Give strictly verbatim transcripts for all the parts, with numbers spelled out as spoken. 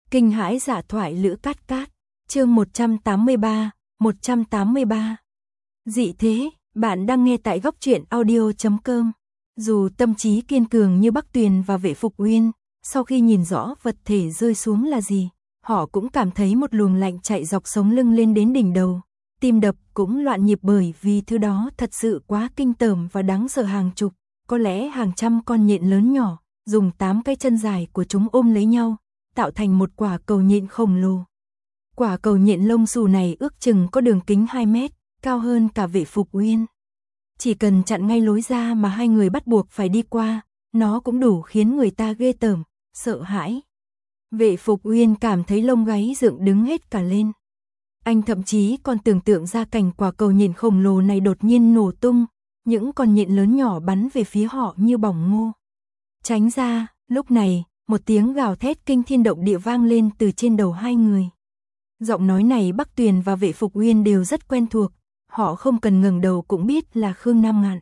Kinh hãi dạ thoại Lữ Cát Cát, chương một trăm tám mươi ba, một trăm tám mươi ba. Dị thế, bạn đang nghe tại góc truyện audio chấm com. Dù tâm trí kiên cường như Bắc Tuyền và Vệ Phục Uyên, sau khi nhìn rõ vật thể rơi xuống là gì, họ cũng cảm thấy một luồng lạnh chạy dọc sống lưng lên đến đỉnh đầu. Tim đập cũng loạn nhịp bởi vì thứ đó thật sự quá kinh tởm và đáng sợ. Hàng chục, có lẽ hàng trăm con nhện lớn nhỏ, dùng tám cái chân dài của chúng ôm lấy nhau, tạo thành một quả cầu nhện khổng lồ. Quả cầu nhện lông xù này ước chừng có đường kính hai mét, cao hơn cả Vệ Phục Uyên. Chỉ cần chặn ngay lối ra mà hai người bắt buộc phải đi qua, nó cũng đủ khiến người ta ghê tởm, sợ hãi. Vệ Phục Uyên cảm thấy lông gáy dựng đứng hết cả lên. Anh thậm chí còn tưởng tượng ra cảnh quả cầu nhện khổng lồ này đột nhiên nổ tung, những con nhện lớn nhỏ bắn về phía họ như bỏng ngô. Tránh ra, lúc này, một tiếng gào thét kinh thiên động địa vang lên từ trên đầu hai người. Giọng nói này Bắc Tuyền và Vệ Phục Uyên đều rất quen thuộc, họ không cần ngẩng đầu cũng biết là Khương Nam Ngạn.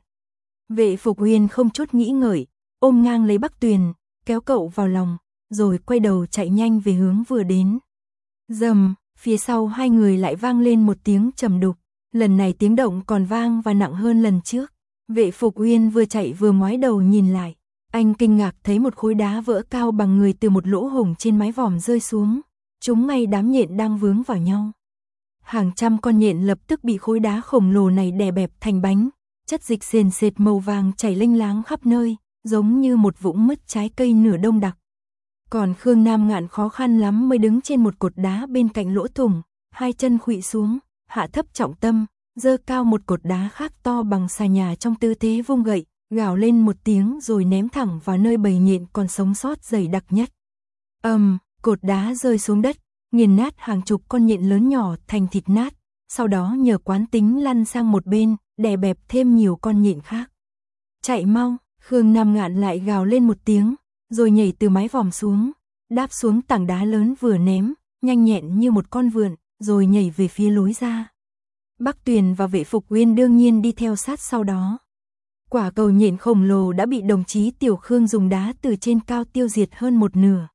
Vệ Phục Uyên không chút nghĩ ngợi, ôm ngang lấy Bắc Tuyền, kéo cậu vào lòng, rồi quay đầu chạy nhanh về hướng vừa đến. Rầm, phía sau hai người lại vang lên một tiếng trầm đục, lần này tiếng động còn vang và nặng hơn lần trước. Vệ Phục Uyên vừa chạy vừa ngoái đầu nhìn lại, anh kinh ngạc thấy một khối đá vỡ cao bằng người từ một lỗ hổng trên mái vòm rơi xuống, trúng ngay đám nhện đang vướng vào nhau. Hàng trăm con nhện lập tức bị khối đá khổng lồ này đè bẹp thành bánh, chất dịch sền sệt màu vàng chảy lênh láng khắp nơi, giống như một vũng mứt trái cây nửa đông đặc. Còn Khương Nam Ngạn khó khăn lắm mới đứng trên một cột đá bên cạnh lỗ thủng, hai chân khuỵu xuống, hạ thấp trọng tâm, giơ cao một cột đá khác to bằng xà nhà trong tư thế vung gậy, gào lên một tiếng rồi ném thẳng vào nơi bầy nhện còn sống sót dày đặc nhất. Ầm, um, cột đá rơi xuống đất, nghiền nát hàng chục con nhện lớn nhỏ thành thịt nát, sau đó nhờ quán tính lăn sang một bên, đè bẹp thêm nhiều con nhện khác. Chạy mau, Khương Nam Ngạn lại gào lên một tiếng, rồi nhảy từ mái vòm xuống, đáp xuống tảng đá lớn vừa ném, nhanh nhẹn như một con vượn, rồi nhảy về phía lối ra. Bắc Tuyền và Vệ Phục Uyên đương nhiên đi theo sát sau đó. Quả cầu nhện khổng lồ đã bị đồng chí Tiểu Khương dùng đá từ trên cao tiêu diệt hơn một nửa.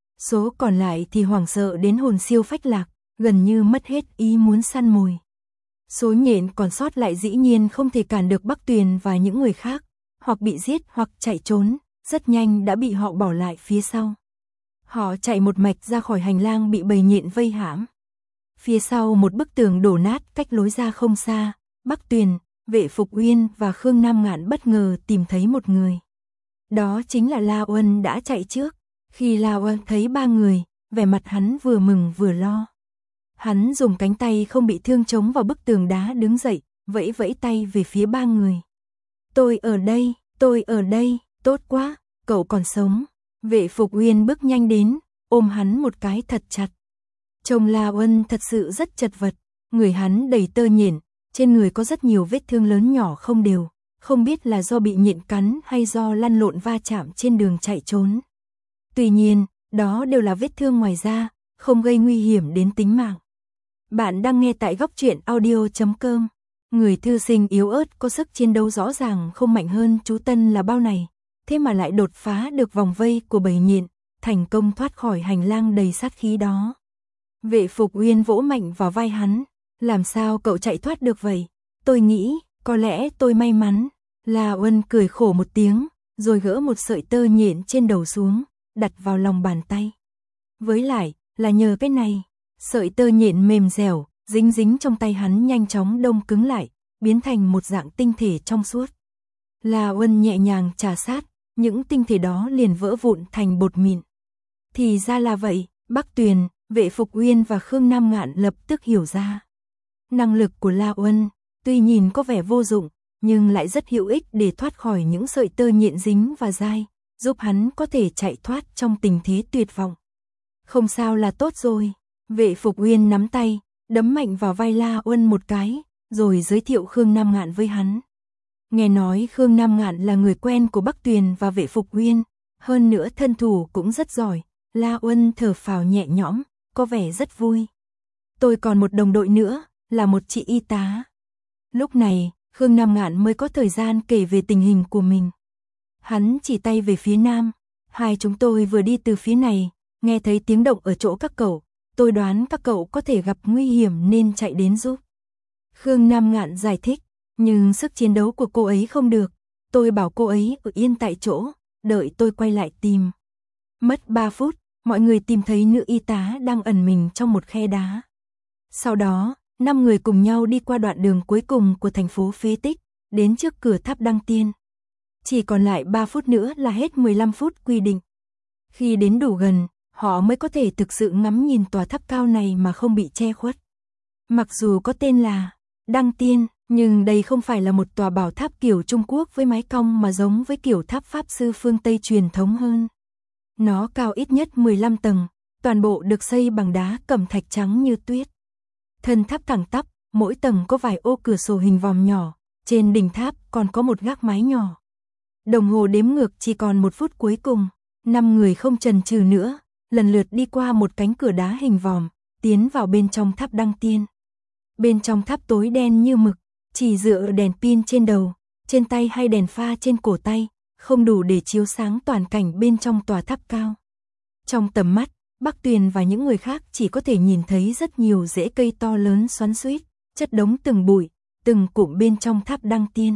Số còn lại thì hoảng sợ đến hồn siêu phách lạc, gần như mất hết ý muốn săn mồi. Số nhện còn sót lại dĩ nhiên không thể cản được Bắc Tuyền và những người khác, hoặc bị giết hoặc chạy trốn, rất nhanh đã bị họ bỏ lại phía sau. Họ chạy một mạch ra khỏi hành lang bị bầy nhện vây hãm. Phía sau một bức tường đổ nát cách lối ra không xa, Bắc Tuyền, Vệ Phục Uyên và Khương Nam Ngạn bất ngờ tìm thấy một người. Đó chính là La Uân đã chạy trước. Khi La Uân thấy ba người, vẻ mặt hắn vừa mừng vừa lo. Hắn dùng cánh tay không bị thương chống vào bức tường đá đứng dậy, vẫy vẫy tay về phía ba người. Tôi ở đây, tôi ở đây, tốt quá, cậu còn sống. Vệ Phục Uyên bước nhanh đến, ôm hắn một cái thật chặt. Trông La Uân thật sự rất chật vật, người hắn đầy tơ nhện, trên người có rất nhiều vết thương lớn nhỏ không đều, không biết là do bị nhện cắn hay do lăn lộn va chạm trên đường chạy trốn. Tuy nhiên, đó đều là vết thương ngoài da, không gây nguy hiểm đến tính mạng. Bạn đang nghe tại góc truyện audio chấm com. Người thư sinh yếu ớt có sức chiến đấu rõ ràng không mạnh hơn chú Tân là bao này, thế mà lại đột phá được vòng vây của bầy nhện, thành công thoát khỏi hành lang đầy sát khí đó. Vệ Phục Uyên vỗ mạnh vào vai hắn, làm sao cậu chạy thoát được vậy? Tôi nghĩ, có lẽ tôi may mắn. La Uân cười khổ một tiếng, rồi gỡ một sợi tơ nhện trên đầu xuống, đặt vào lòng bàn tay. Với lại, là nhờ cái này, sợi tơ nhện mềm dẻo, dính dính trong tay hắn nhanh chóng đông cứng lại, biến thành một dạng tinh thể trong suốt. La Uân nhẹ nhàng chà sát, những tinh thể đó liền vỡ vụn thành bột mịn. Thì ra là vậy, Bắc Tuyền, Vệ Phục Uyên và Khương Nam Ngạn lập tức hiểu ra. Năng lực của La Uân, tuy nhìn có vẻ vô dụng, nhưng lại rất hữu ích để thoát khỏi những sợi tơ nhện dính và dai, giúp hắn có thể chạy thoát trong tình thế tuyệt vọng. Không sao là tốt rồi. Vệ Phục Uyên nắm tay, đấm mạnh vào vai La Uân một cái, rồi giới thiệu Khương Nam Ngạn với hắn. Nghe nói Khương Nam Ngạn là người quen của Bắc Tuyền và Vệ Phục Uyên, hơn nữa thân thủ cũng rất giỏi, La Uân thở phào nhẹ nhõm, có vẻ rất vui. Tôi còn một đồng đội nữa, là một chị y tá. Lúc này, Khương Nam Ngạn mới có thời gian kể về tình hình của mình. Hắn chỉ tay về phía nam, hai chúng tôi vừa đi từ phía này, nghe thấy tiếng động ở chỗ các cậu, tôi đoán các cậu có thể gặp nguy hiểm nên chạy đến giúp. Khương Nam Ngạn giải thích, nhưng sức chiến đấu của cô ấy không được, tôi bảo cô ấy ở yên tại chỗ, đợi tôi quay lại tìm. Mất ba phút, mọi người tìm thấy nữ y tá đang ẩn mình trong một khe đá. Sau đó, năm người cùng nhau đi qua đoạn đường cuối cùng của thành phố phế tích, đến trước cửa tháp Đăng Tiên. Chỉ còn lại ba phút nữa là hết mười lăm phút quy định. Khi đến đủ gần, họ mới có thể thực sự ngắm nhìn tòa tháp cao này mà không bị che khuất. Mặc dù có tên là Đăng Tiên, nhưng đây không phải là một tòa bảo tháp kiểu Trung Quốc với mái cong mà giống với kiểu tháp Pháp sư phương Tây truyền thống hơn. Nó cao ít nhất mười lăm tầng, toàn bộ được xây bằng đá cẩm thạch trắng như tuyết. Thân tháp thẳng tắp, mỗi tầng có vài ô cửa sổ hình vòm nhỏ, trên đỉnh tháp còn có một gác mái nhỏ. Đồng hồ đếm ngược chỉ còn một phút cuối cùng, năm người không chần chừ nữa, lần lượt đi qua một cánh cửa đá hình vòm, tiến vào bên trong tháp Đăng Tiên. Bên trong tháp tối đen như mực, chỉ dựa đèn pin trên đầu, trên tay hay đèn pha trên cổ tay, không đủ để chiếu sáng toàn cảnh bên trong tòa tháp cao. Trong tầm mắt, Bắc Tuyền và những người khác chỉ có thể nhìn thấy rất nhiều rễ cây to lớn xoắn xuýt, chất đống từng bụi, từng cụm bên trong tháp Đăng Tiên.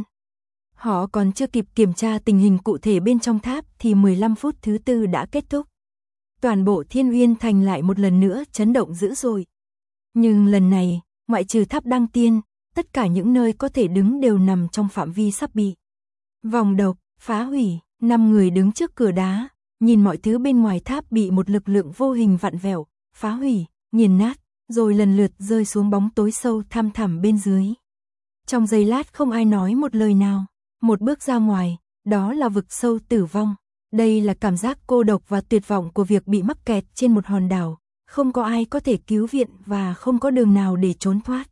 Họ còn chưa kịp kiểm tra tình hình cụ thể bên trong tháp thì mười lăm phút thứ tư đã kết thúc. Toàn bộ Thiên Uyên Thành lại một lần nữa chấn động dữ dội. Nhưng lần này, ngoại trừ tháp Đăng Tiên, tất cả những nơi có thể đứng đều nằm trong phạm vi sắp bị vòng độc, phá hủy. Năm người đứng trước cửa đá, nhìn mọi thứ bên ngoài tháp bị một lực lượng vô hình vặn vẹo, phá hủy, nghiền nát, rồi lần lượt rơi xuống bóng tối sâu thăm thẳm bên dưới. Trong giây lát không ai nói một lời nào, một bước ra ngoài, đó là vực sâu tử vong. Đây là cảm giác cô độc và tuyệt vọng của việc bị mắc kẹt trên một hòn đảo, không có ai có thể cứu viện và không có đường nào để trốn thoát.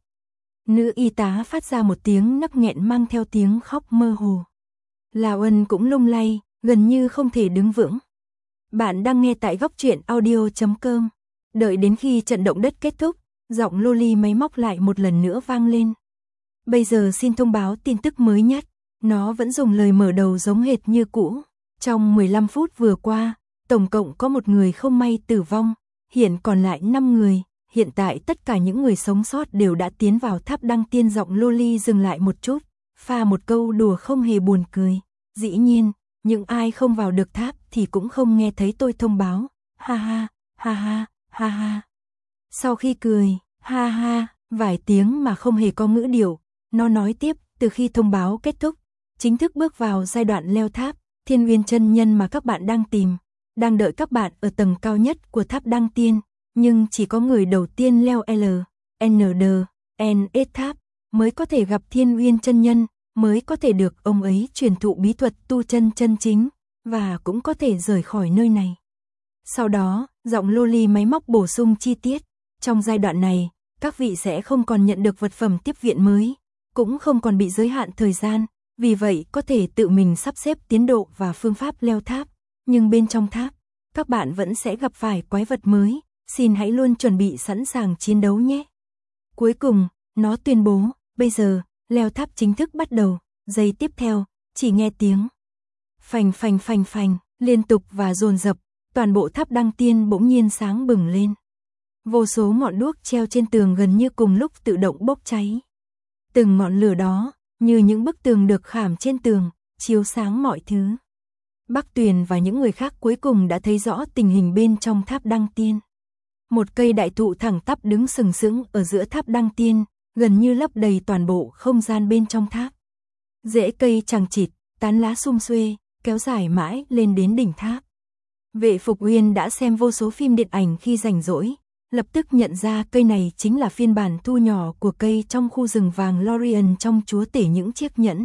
Nữ y tá phát ra một tiếng nấc nghẹn mang theo tiếng khóc mơ hồ. Lào Ân cũng lung lay, gần như không thể đứng vững. Bạn đang nghe tại góc truyện audio chấm com. Đợi đến khi trận động đất kết thúc, giọng Loli máy móc lại một lần nữa vang lên. Bây giờ xin thông báo tin tức mới nhất. Nó vẫn dùng lời mở đầu giống hệt như cũ. Trong mười lăm phút vừa qua, tổng cộng có một người không may tử vong, hiện còn lại năm người. Hiện tại tất cả những người sống sót đều đã tiến vào tháp Đăng Tiên. Giọng Loli dừng lại một chút, pha một câu đùa không hề buồn cười. Dĩ nhiên, những ai không vào được tháp thì cũng không nghe thấy tôi thông báo. Ha ha, ha ha, ha ha. Sau khi cười, ha ha, vài tiếng mà không hề có ngữ điệu, nó nói tiếp, từ khi thông báo kết thúc, chính thức bước vào giai đoạn leo tháp, Thiên Uyên chân nhân mà các bạn đang tìm, đang đợi các bạn ở tầng cao nhất của tháp Đăng Tiên, nhưng chỉ có người đầu tiên leo L, N D, N S tháp mới có thể gặp Thiên Uyên chân nhân, mới có thể được ông ấy truyền thụ bí thuật tu chân chân chính, và cũng có thể rời khỏi nơi này. Sau đó, giọng Loli máy móc bổ sung chi tiết, trong giai đoạn này, các vị sẽ không còn nhận được vật phẩm tiếp viện mới, cũng không còn bị giới hạn thời gian, vì vậy có thể tự mình sắp xếp tiến độ và phương pháp leo tháp, nhưng bên trong tháp, các bạn vẫn sẽ gặp phải quái vật mới, xin hãy luôn chuẩn bị sẵn sàng chiến đấu nhé. Cuối cùng, nó tuyên bố, bây giờ, leo tháp chính thức bắt đầu, giây tiếp theo, chỉ nghe tiếng phành phành phành phành, liên tục và dồn dập, toàn bộ tháp Đăng Tiên bỗng nhiên sáng bừng lên. Vô số ngọn đuốc treo trên tường gần như cùng lúc tự động bốc cháy. Từng ngọn lửa đó, như những bức tường được khảm trên tường, chiếu sáng mọi thứ. Bắc Tuyền và những người khác cuối cùng đã thấy rõ tình hình bên trong tháp Đăng Tiên. Một cây đại thụ thẳng tắp đứng sừng sững ở giữa tháp Đăng Tiên, gần như lấp đầy toàn bộ không gian bên trong tháp. Rễ cây chằng chịt, tán lá sum xuê, kéo dài mãi lên đến đỉnh tháp. Vệ Phục Uyên đã xem vô số phim điện ảnh khi rảnh rỗi, lập tức nhận ra cây này chính là phiên bản thu nhỏ của cây trong khu rừng vàng Lorien trong Chúa Tể những chiếc nhẫn.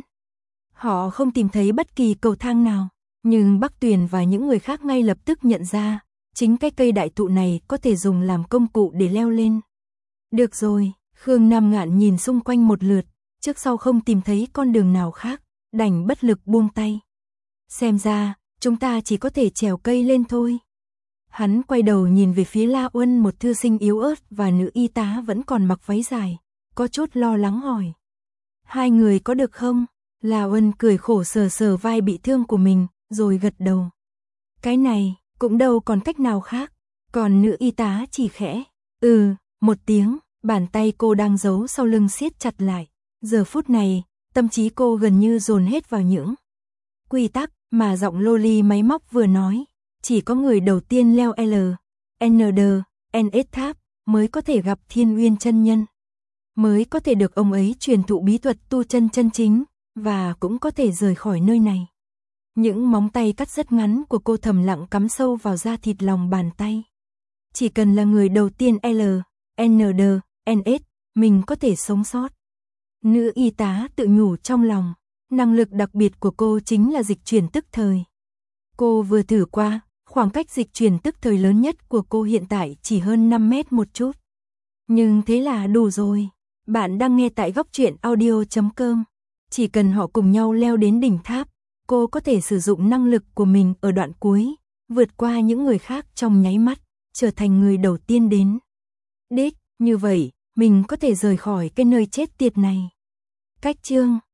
Họ không tìm thấy bất kỳ cầu thang nào, nhưng Bắc Tuyền và những người khác ngay lập tức nhận ra, chính cái cây đại thụ này có thể dùng làm công cụ để leo lên. Được rồi, Khương Nam Ngạn nhìn xung quanh một lượt, trước sau không tìm thấy con đường nào khác, đành bất lực buông tay. Xem ra, chúng ta chỉ có thể trèo cây lên thôi. Hắn quay đầu nhìn về phía La Uân, một thư sinh yếu ớt và nữ y tá vẫn còn mặc váy dài, có chút lo lắng hỏi. Hai người có được không? La Uân cười khổ sờ sờ vai bị thương của mình, rồi gật đầu. Cái này, cũng đâu còn cách nào khác. Còn nữ y tá chỉ khẽ, ừ, một tiếng, bàn tay cô đang giấu sau lưng siết chặt lại. Giờ phút này, tâm trí cô gần như dồn hết vào những quy tắc mà giọng loli máy móc vừa nói. Chỉ có người đầu tiên leo L, N D, N S tháp mới có thể gặp Thiên Uyên chân nhân, mới có thể được ông ấy truyền thụ bí thuật tu chân chân chính, và cũng có thể rời khỏi nơi này. Những móng tay cắt rất ngắn của cô thầm lặng cắm sâu vào da thịt lòng bàn tay. Chỉ cần là người đầu tiên L, N D, N S, mình có thể sống sót. Nữ y tá tự nhủ trong lòng, năng lực đặc biệt của cô chính là dịch chuyển tức thời. Cô vừa thử qua, khoảng cách dịch chuyển tức thời lớn nhất của cô hiện tại chỉ hơn năm mét một chút. Nhưng thế là đủ rồi. Bạn đang nghe tại góc truyện audio chấm com. Chỉ cần họ cùng nhau leo đến đỉnh tháp, cô có thể sử dụng năng lực của mình ở đoạn cuối, vượt qua những người khác trong nháy mắt, trở thành người đầu tiên đến đích. Như vậy, mình có thể rời khỏi cái nơi chết tiệt này. Cách chương